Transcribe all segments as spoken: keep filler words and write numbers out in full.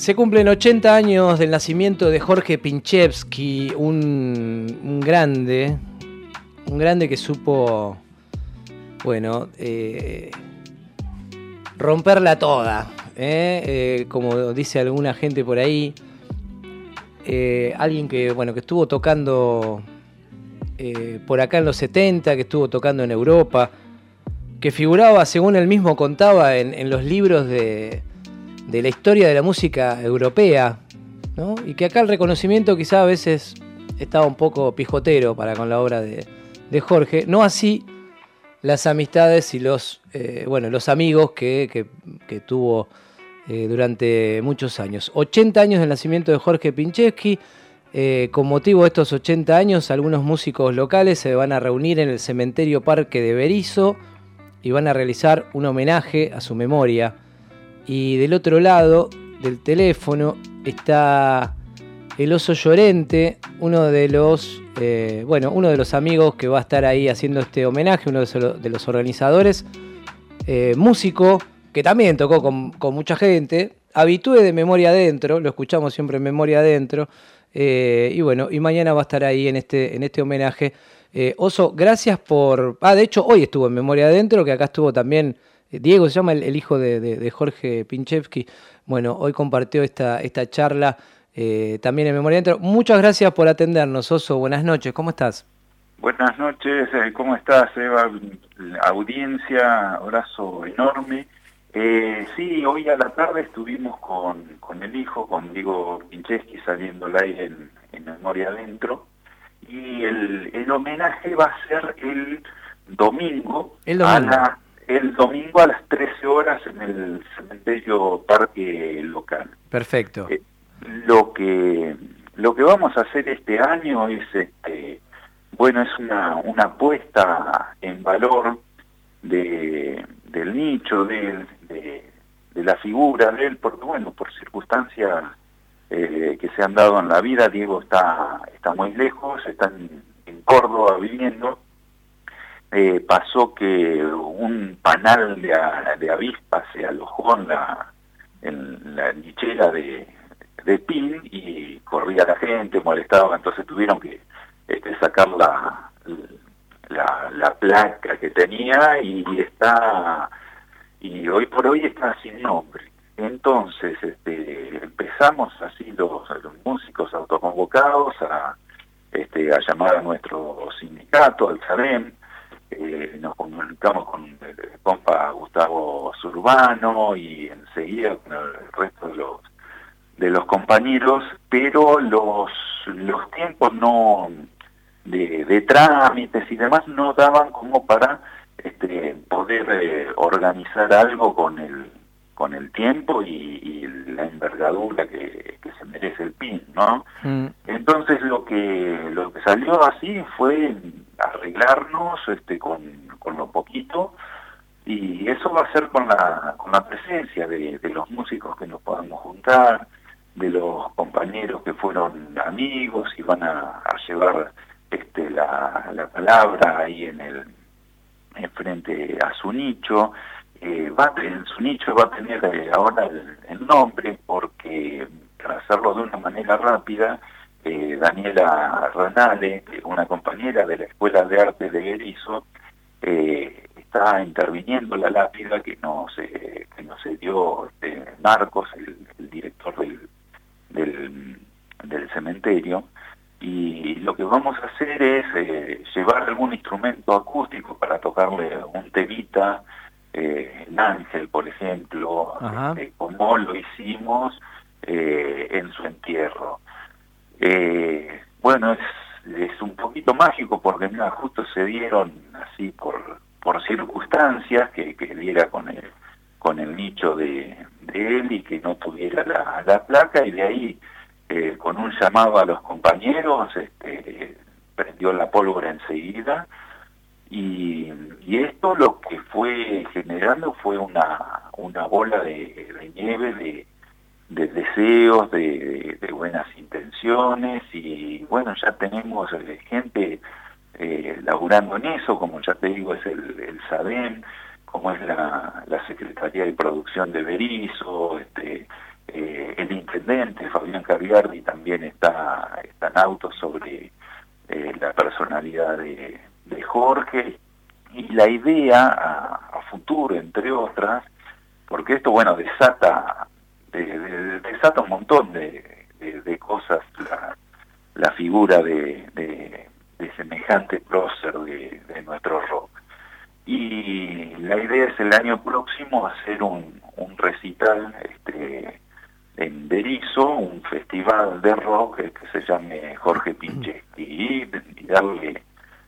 Se cumplen ochenta años del nacimiento de Jorge Pinchevsky, un, un grande, un grande que supo, bueno, eh, romperla toda, ¿eh? Eh, como dice alguna gente por ahí, eh, alguien que, bueno, que estuvo tocando eh, por acá en los setenta, que estuvo tocando en Europa, que figuraba, según él mismo contaba, en, en los libros de... de la historia de la música europea, ¿no? Y que acá el reconocimiento quizá a veces estaba un poco pijotero para con la obra de, de Jorge, no así las amistades y los, eh, bueno, los amigos que, que, que tuvo eh, durante muchos años. ochenta años del nacimiento de Jorge Pinchevsky. Eh, con motivo de estos ochenta años, algunos músicos locales se van a reunir en el Cementerio Parque de Berisso y van a realizar un homenaje a su memoria. Y del otro lado del teléfono está el Oso Llorente, uno de los, eh, bueno, uno de los amigos que va a estar ahí haciendo este homenaje, uno de los organizadores, eh, músico que también tocó con, con mucha gente, habitué de Memoria Adentro, lo escuchamos siempre en Memoria Adentro, eh, y bueno, y mañana va a estar ahí en este, en este homenaje. Eh, Oso, gracias por... Ah, de hecho, hoy estuvo en Memoria Adentro, que acá estuvo también... Diego se llama el, el hijo de, de, de Jorge Pinchevsky. Bueno, hoy compartió esta, esta charla eh, también en Memoria Adentro. Muchas gracias por atendernos, Oso. Buenas noches, ¿cómo estás? Buenas noches, ¿cómo estás, Eva? Audiencia, abrazo enorme. Eh, sí, hoy a la tarde estuvimos con, con el hijo, con Diego Pinchevsky, saliendo al aire en, en Memoria Adentro. Y el, el homenaje va a ser el domingo, el domingo. a la... el domingo a las trece horas en el Cementerio Parque local. Perfecto. Eh, lo que lo que vamos a hacer este año es, este, bueno, es una, una puesta en valor de, del nicho, de, de, de la figura de él, porque, bueno, por circunstancias eh, que se han dado en la vida, Diego está, está muy lejos, está en, en Córdoba viviendo. Eh, pasó que un panal de, de avispas se alojó en la, en la nichera de, de Pin y corría la gente, molestaba, entonces tuvieron que este, sacar la, la, la placa que tenía y está y hoy por hoy está sin nombre. Entonces este, empezamos así los, los músicos autoconvocados a, este, a llamar a nuestro sindicato, al SADEM. Eh, nos comunicamos con el compa Gustavo Zurbano y enseguida con el resto de los de los compañeros, pero los los tiempos no de, de trámites y demás no daban como para este, poder eh, organizar algo con el con el tiempo y, y la envergadura que, que se merece el P I N, ¿no? Mm. Entonces lo que lo que salió así fue arreglarnos este con, con lo poquito, y eso va a ser con la con la presencia de, de los músicos que nos podamos juntar, de los compañeros que fueron amigos y van a, a llevar este la, la palabra ahí en el en frente a su nicho. Eh, va a, en su nicho va a tener eh, ahora el, el nombre, porque para hacerlo de una manera rápida, eh, Daniela Ranale, una compañera de la Escuela de Arte de Berisso, eh, está interviniendo la lápida que nos, eh, que nos dio este, Marcos, el, el director del, del, del cementerio, y lo que vamos a hacer es eh, llevar algún instrumento acústico para tocarle un temita, Eh, el Ángel, por ejemplo, eh, como lo hicimos eh, en su entierro. Eh, bueno, es, es un poquito mágico porque mira, justo se dieron así por por circunstancias que, que diera con el con el nicho de, de él y que no tuviera la, la placa, y de ahí eh, con un llamado a los compañeros este, prendió la pólvora enseguida. Y, y esto lo que fue generando fue una una bola de, de nieve de, de deseos, de, de buenas intenciones, y bueno, ya tenemos eh, gente eh, laburando en eso, como ya te digo, es el, el SADEM, como es la, la Secretaría de Producción de Berisso, este, eh, el intendente Fabián Carriardi también está, está en auto sobre eh, la personalidad de, de Jorge, y la idea a, a futuro, entre otras, porque esto, bueno, desata, de, de, desata un montón de, de, de cosas, la, la figura de, de, de semejante prócer de, de nuestro rock. Y la idea es el año próximo hacer un, un recital este, en Berisso, un festival de rock que se llame Jorge Pincheski, y, y darle,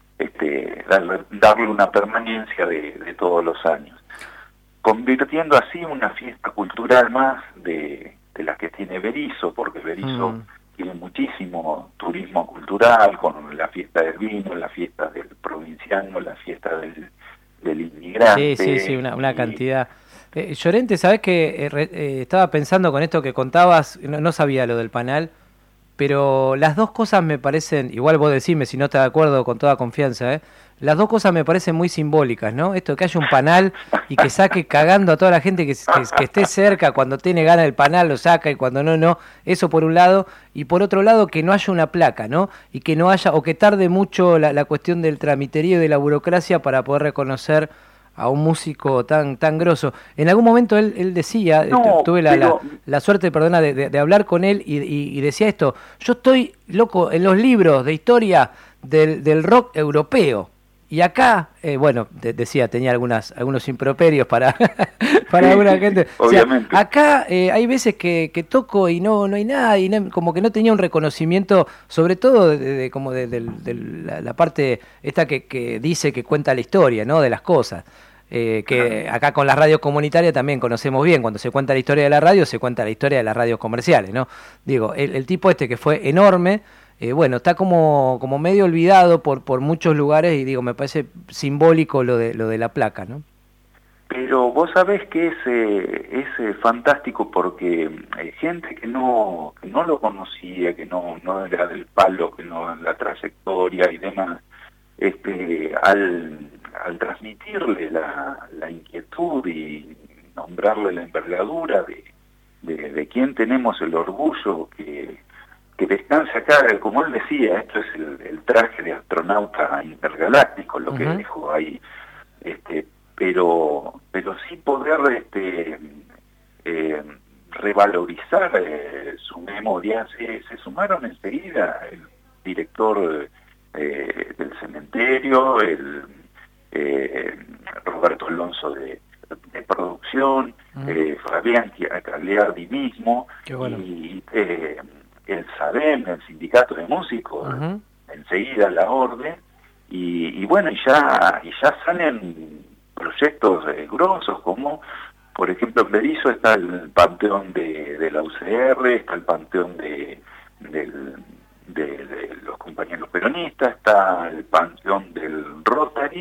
este, darle, darle una permanencia de, de todos los años, convirtiendo así una fiesta cultural más de, de las que tiene Berisso, porque Berisso mm. tiene muchísimo turismo cultural, con la fiesta del vino, la fiesta del provinciano, la fiesta del, del inmigrante. Sí, sí, sí, una, una cantidad. Eh, Llorente, ¿sabés que eh, eh, estaba pensando con esto que contabas? No, no sabía lo del panal, pero las dos cosas me parecen, igual vos decime si no estás de acuerdo, con toda confianza, ¿eh? Las dos cosas me parecen muy simbólicas, ¿no? Esto de que haya un panal y que saque cagando a toda la gente que, que, que esté cerca, cuando tiene ganas el panal lo saca y cuando no, no. Eso por un lado. Y por otro lado, que no haya una placa, ¿no? Y que no haya, o que tarde mucho la, la cuestión del tramiterío y de la burocracia para poder reconocer a un músico tan tan grosso. En algún momento él, él decía, no, tuve la, pero... la, la suerte, perdona, de, de, de hablar con él y, y, y decía esto: yo estoy, loco, en los libros de historia del, del rock europeo. Y acá, eh, bueno, de, decía, tenía algunas algunos improperios para, para sí, alguna gente. O sea, obviamente. Acá eh, hay veces que, que toco y no no hay nada, y no, como que no tenía un reconocimiento, sobre todo de, de, como de, de, de la, la parte esta que, que dice, que cuenta la historia, ¿no? De las cosas. Eh, que acá con las radios comunitarias también conocemos bien. Cuando se cuenta la historia de la radio, se cuenta la historia de las radios comerciales, ¿no? Digo, el, el tipo este que fue enorme, Eh, bueno, está como como medio olvidado por por muchos lugares, y digo, me parece simbólico lo de lo de la placa, ¿no? Pero vos sabés que es, eh, es eh, fantástico, porque hay gente que no que no lo conocía, que no no era del palo, que no la trayectoria y demás, este al al transmitirle la, la inquietud y nombrarle la envergadura de, de de quién tenemos el orgullo que que descansa acá, como él decía, esto es el, el traje de astronauta intergaláctico, lo uh-huh. que dejó ahí, este, pero pero sí poder este eh, revalorizar eh, su memoria. Se, se sumaron enseguida el director eh, del cementerio, el eh, Roberto Alonso de, de producción, uh-huh. eh, Fabián Cagliardi mismo, bueno. y eh, el SADEM, el sindicato de músicos, uh-huh. enseguida la orden, y, y bueno, y ya y ya salen proyectos eh, grosos, como por ejemplo en Berisso está el panteón de, de la U C R, está el panteón de, del, de, de los compañeros peronistas, está el panteón del Rotary,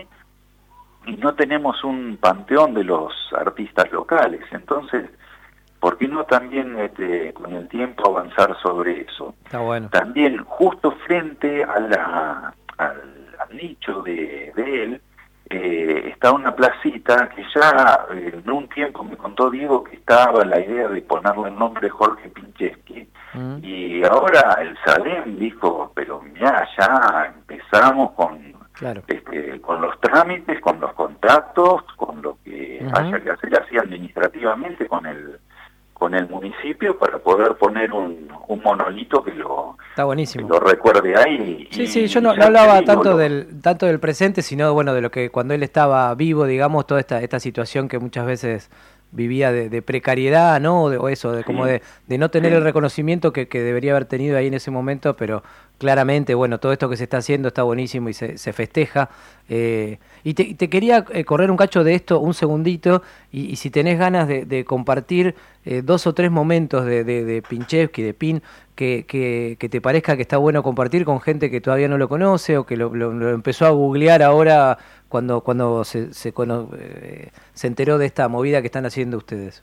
y no tenemos un panteón de los artistas locales. Entonces, ¿por qué no también este, con el tiempo avanzar sobre eso? Está bueno. También justo frente a la, al, al nicho de, de él eh, está una placita que ya eh, en un tiempo me contó Diego que estaba la idea de ponerle el nombre Jorge Pincheski, mm. y ahora el SADEM dijo, pero mira, ya empezamos con, claro. este, con los trámites, con los contactos, con lo que uh-huh. haya que hacer así administrativamente con el con el municipio, para poder poner un, un monolito que lo, Está buenísimo. que lo recuerde ahí. Sí, y, sí, yo no, no hablaba tanto lo... del tanto del presente, sino bueno, de lo que cuando él estaba vivo, digamos, toda esta esta situación que muchas veces vivía de, de precariedad, ¿no? O, de, o eso, de sí. como de, de no tener sí. el reconocimiento que, que debería haber tenido ahí en ese momento, pero claramente, bueno, todo esto que se está haciendo está buenísimo y se, se festeja. Eh, y te, te quería eh, correr un cacho de esto, un segundito, y, y si tenés ganas de, de compartir eh, dos o tres momentos de, de, de Pincheski, de Pin, que, que, que te parezca que está bueno compartir con gente que todavía no lo conoce o que lo, lo, lo empezó a googlear ahora cuando cuando se se, cono, eh, se enteró de esta movida que están haciendo ustedes.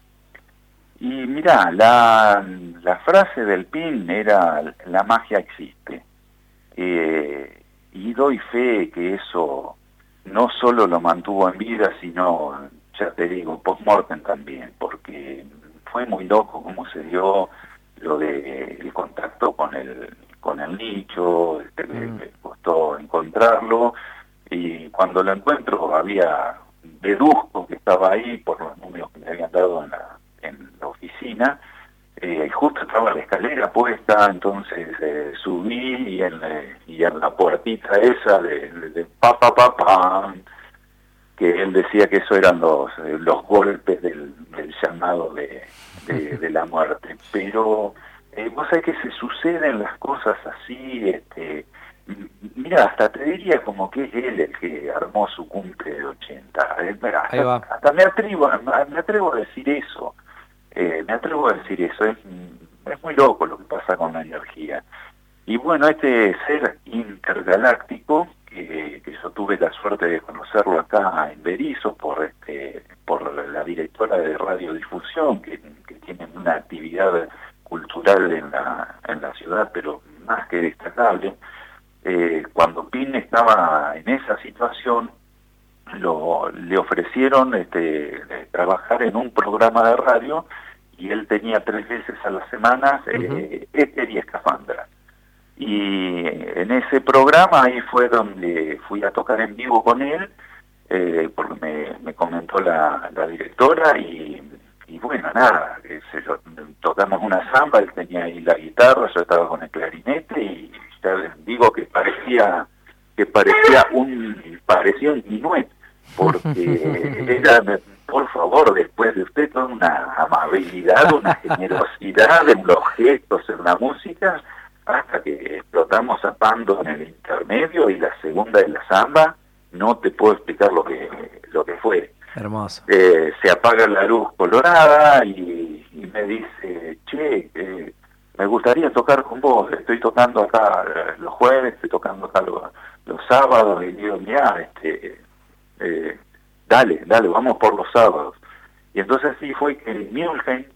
Y mirá, la, la frase del Pin era: la magia existe. Eh, y doy fe que eso no solo lo mantuvo en vida, sino, ya te digo, post-mortem también, porque fue muy loco cómo se dio lo de el contacto con el con el nicho, este, mm. me costó encontrarlo, y cuando lo encuentro había, deduzco que estaba ahí por los números que me habían dado en la, en la oficina, eh, justo estaba la escalera puesta, entonces eh, subí y en, eh, y en la puertita esa de, de, de pa pa pa pa, que él decía que eso eran los, eh, los golpes del, del llamado de, de, de la muerte, pero Eh, vos sabés que se suceden las cosas así, este, mira, hasta te diría como que es él el que armó su cumple de ochenta, eh, hasta, hasta me atrevo, me atrevo a decir eso, eh, me atrevo a decir eso, es, es muy loco lo que pasa con la energía. Y bueno, este ser intergaláctico, que, que yo tuve la suerte de conocerlo acá en Berisso por, este, por la directora de radiodifusión, que, que tiene una actividad cultural en la, en la ciudad, pero más que destacable. Eh, cuando Pin estaba en esa situación, lo, le ofrecieron este, trabajar en un programa de radio, y él tenía tres veces a la semana eh, uh-huh. éter y escafandra. Y en ese programa ahí fue donde fui a tocar en vivo con él, eh, porque me, me comentó la, la directora, y Y bueno, nada, qué sé yo, tocamos una samba, él tenía ahí la guitarra, yo estaba con el clarinete, y ya les digo que parecía que parecía un parecía un minuet, porque era, por favor, después de usted, toda una amabilidad, una generosidad en los gestos, en la música, hasta que explotamos a Pando en el intermedio, y la segunda de la samba, no te puedo explicar lo que lo que fue. Hermoso. Eh, se apaga la luz colorada y, y me dice, che, eh, me gustaría tocar con vos, estoy tocando acá los jueves, estoy tocando acá los, los sábados, y digo, mirá, este, eh, dale, dale, vamos por los sábados. Y entonces así fue que en Mülheim,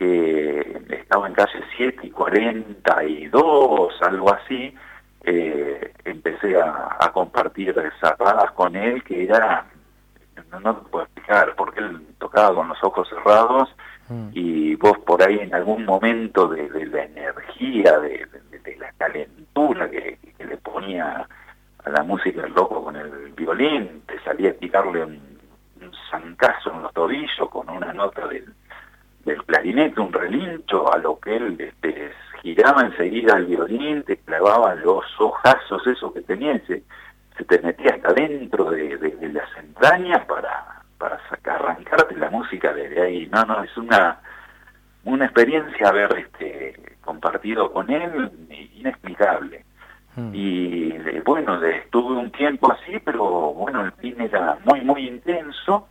que estaba en calle siete y cuarenta y dos, algo así, eh, empecé a, a compartir zapadas con él, que era... No, no te puedo explicar, porque él tocaba con los ojos cerrados, mm. y vos por ahí en algún momento de, de la energía, de, de, de la calentura que, que le ponía a la música el loco con el violín, te salía a tirarle un, un zancazo en los tobillos con una nota del, del clarinete, un relincho, a lo que él este, giraba enseguida el violín, te clavaba los ojazos esos que tenía, ese, se te metía hasta dentro de, de, de las entrañas para, para sacar, arrancarte la música desde ahí. No, no, es una una experiencia haber este, compartido con él inexplicable. Mm. Y bueno, estuve un tiempo así, pero bueno, el Pin era muy, muy intenso,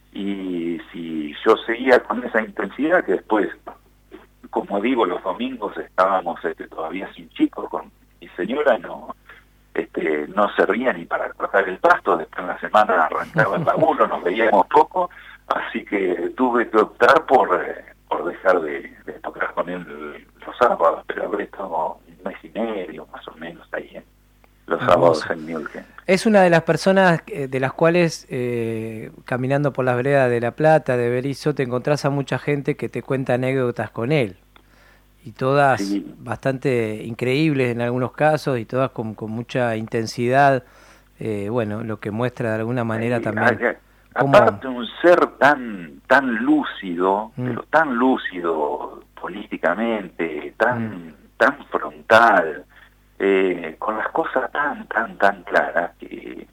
y si yo seguía con esa intensidad, que después, como digo, los domingos estábamos este, todavía sin chicos, con mi señora, no... Este, no servía ni para cortar el pasto, después en la semana arrancaba el laburo, nos veíamos poco, así que tuve que optar por, eh, por dejar de, de tocar con él los sábados, pero habré estado un mes y medio más o menos ahí en los Hermoso. sábados en Mülheim. Es una de las personas de las cuales, eh, caminando por las veredas de La Plata, de Berisso, te encontrás a mucha gente que te cuenta anécdotas con él. Y todas sí. bastante increíbles en algunos casos, y todas con, con mucha intensidad, eh, bueno, lo que muestra de alguna manera sí, también. A, a, cómo... Aparte un ser tan tan lúcido, mm. pero tan lúcido políticamente, tan mm. tan frontal, eh, con las cosas tan, tan, tan claras, que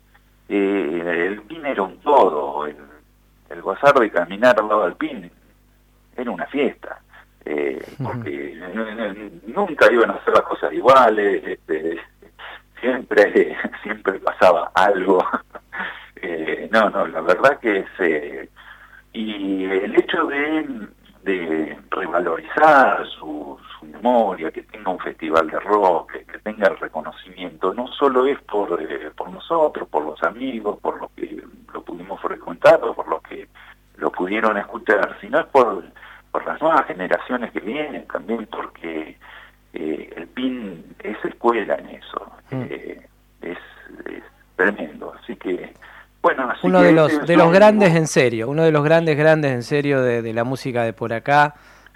eh, el Pin era un todo, el, el gozar de caminar al lado del Pin era una fiesta. Eh, porque uh-huh. nunca iban a hacer las cosas iguales, este, siempre siempre pasaba algo. eh, no, no, la verdad que es... Eh, y el hecho de, de revalorizar su, su memoria, que tenga un festival de rock, que, que tenga el reconocimiento, no solo es por, eh, por nosotros, por los amigos, por los que lo pudimos frecuentar, o por los que lo pudieron escuchar, sino es por... por las nuevas generaciones que vienen también, porque eh, el Pin es escuela en eso, mm. eh, es, es tremendo, así que bueno, así uno que de los de los grandes en serio, uno de los grandes grandes en serio de, de la música de por acá,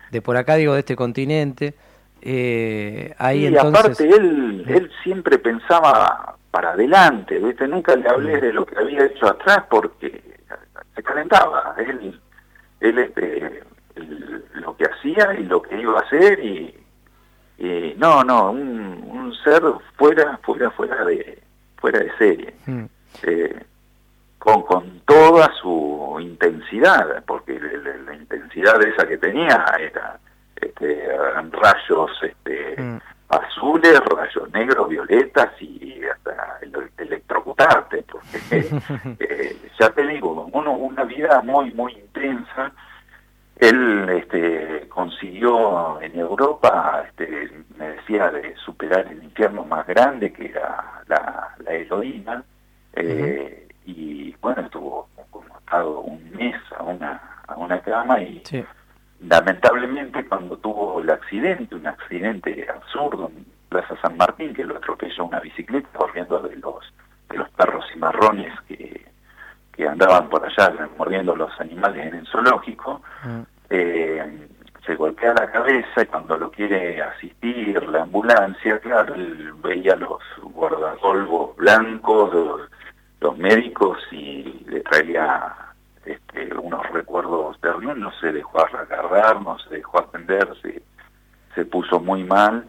de por acá, digo, de este continente. Eh, ahí y entonces... aparte él, él siempre pensaba para adelante, ¿viste? Nunca le hablé de lo que había hecho atrás porque se calentaba. Él, él este, él, lo que hacía y lo que iba a hacer y, y no, no, un, un ser fuera, fuera, fuera de, fuera de serie. Mm. Eh, con, con toda su intensidad, porque la, la intensidad esa que tenía era este, rayos este, mm. azules, rayos negros, violetas y hasta electrocutarte, porque eh, ya te digo, uno, una vida muy, muy intensa. Él este, consiguió en Europa, este, me decía, de superar el infierno más grande, que era la, la heroína, eh, uh-huh. y bueno, estuvo como atado un mes a una, a una cama y sí. lamentablemente cuando tuvo el accidente, un accidente absurdo en Plaza San Martín, que lo atropelló una bicicleta corriendo de los, de los perros cimarrones que... que andaban por allá mordiendo los animales en el zoológico, mm. eh, se golpea la cabeza y cuando lo quiere asistir la ambulancia, claro, él veía los guardapolvos blancos, los, los médicos y le traía este, unos recuerdos terribles, no se dejó agarrar, no se dejó atender, se, se puso muy mal.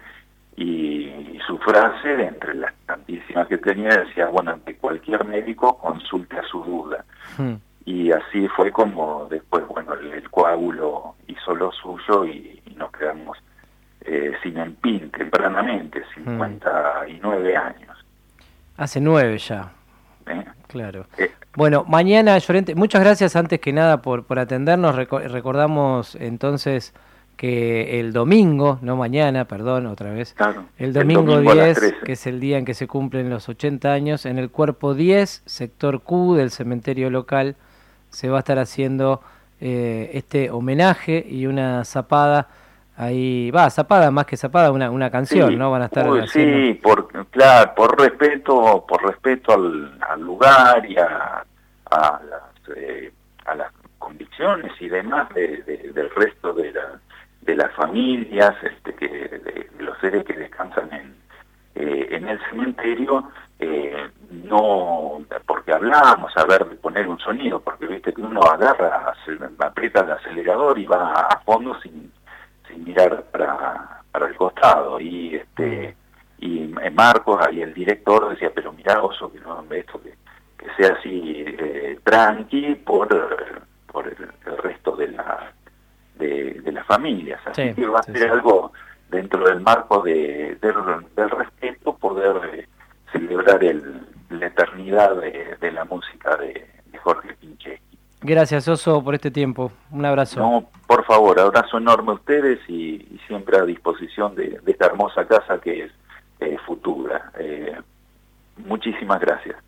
Y su frase, de entre las tantísimas que tenía, decía, bueno, ante cualquier médico consulte a su duda. Hmm. Y así fue como después, bueno, el, el coágulo hizo lo suyo y, y nos quedamos eh, sin empín tempranamente, cincuenta y nueve hmm. años. Hace nueve ya. ¿Eh? Claro. Eh, bueno, mañana, Llorente, muchas gracias antes que nada por, por atendernos. Reco- recordamos entonces... que el domingo, no mañana, perdón, otra vez, claro, el domingo, el domingo diez, que es el día en que se cumplen los ochenta años, en el cuerpo diez, sector Q del cementerio local, se va a estar haciendo eh, este homenaje y una zapada, ahí, va, zapada más que zapada, una, una canción, sí, ¿no? Van a estar uy, haciendo... Sí, por, claro, por respeto, por respeto al, al lugar y a, a, las, eh, a las convicciones y demás de, de, del resto de la de las familias, este, que, de, de los seres que descansan en, eh, en el cementerio, eh, no, porque hablábamos a ver de poner un sonido, porque viste que uno agarra, se, aprieta el acelerador y va a fondo sin, sin mirar para, para el costado, y este y Marcos y el director decía, pero mirá, Oso, que no, esto que, que sea así eh, tranqui por, por el, el resto de la De, de las familias, así sí, que va a sí, ser sí. algo dentro del marco de, del, del respeto, poder eh, celebrar el, la eternidad de, de la música de, de Jorge Pincheski. Gracias, Oso, por este tiempo. Un abrazo. No, por favor, abrazo enorme a ustedes y, y siempre a disposición de, de esta hermosa casa que es eh, Futura. Eh, muchísimas gracias.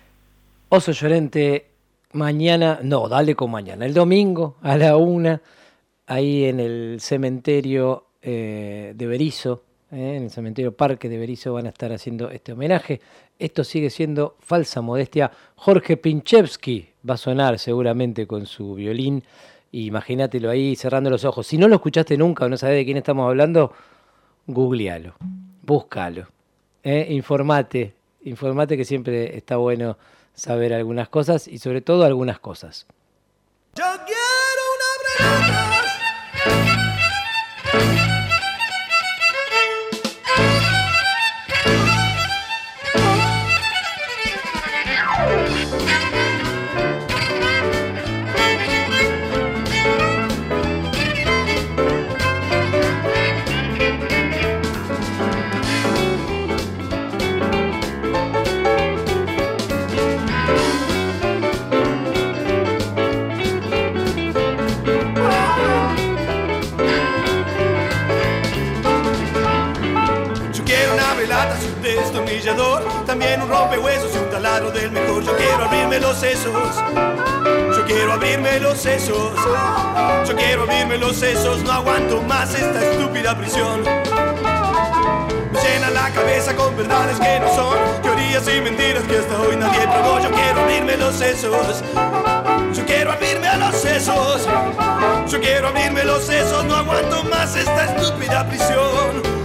Oso Llorente, mañana, no, dale con mañana, el domingo a la una, ahí en el cementerio eh, de Berisso, eh, en el cementerio Parque de Berisso van a estar haciendo este homenaje. Esto sigue siendo falsa modestia. Jorge Pinchevsky va a sonar seguramente con su violín. Imagínatelo ahí cerrando los ojos. Si no lo escuchaste nunca o no sabés de quién estamos hablando, googlealo, búscalo, eh, informate, informate que siempre está bueno saber algunas cosas y sobre todo algunas cosas. Yo quiero una destornillador, también un rompehuesos y un taladro del mejor. Yo quiero abrirme los sesos, yo quiero abrirme los sesos, yo quiero abrirme los sesos, no aguanto más esta estúpida prisión. Me llena la cabeza con verdades que no son, teorías y mentiras que hasta hoy nadie probó. Yo quiero abrirme los sesos, yo quiero abrirme a los sesos, yo quiero abrirme los sesos, no aguanto más esta estúpida prisión.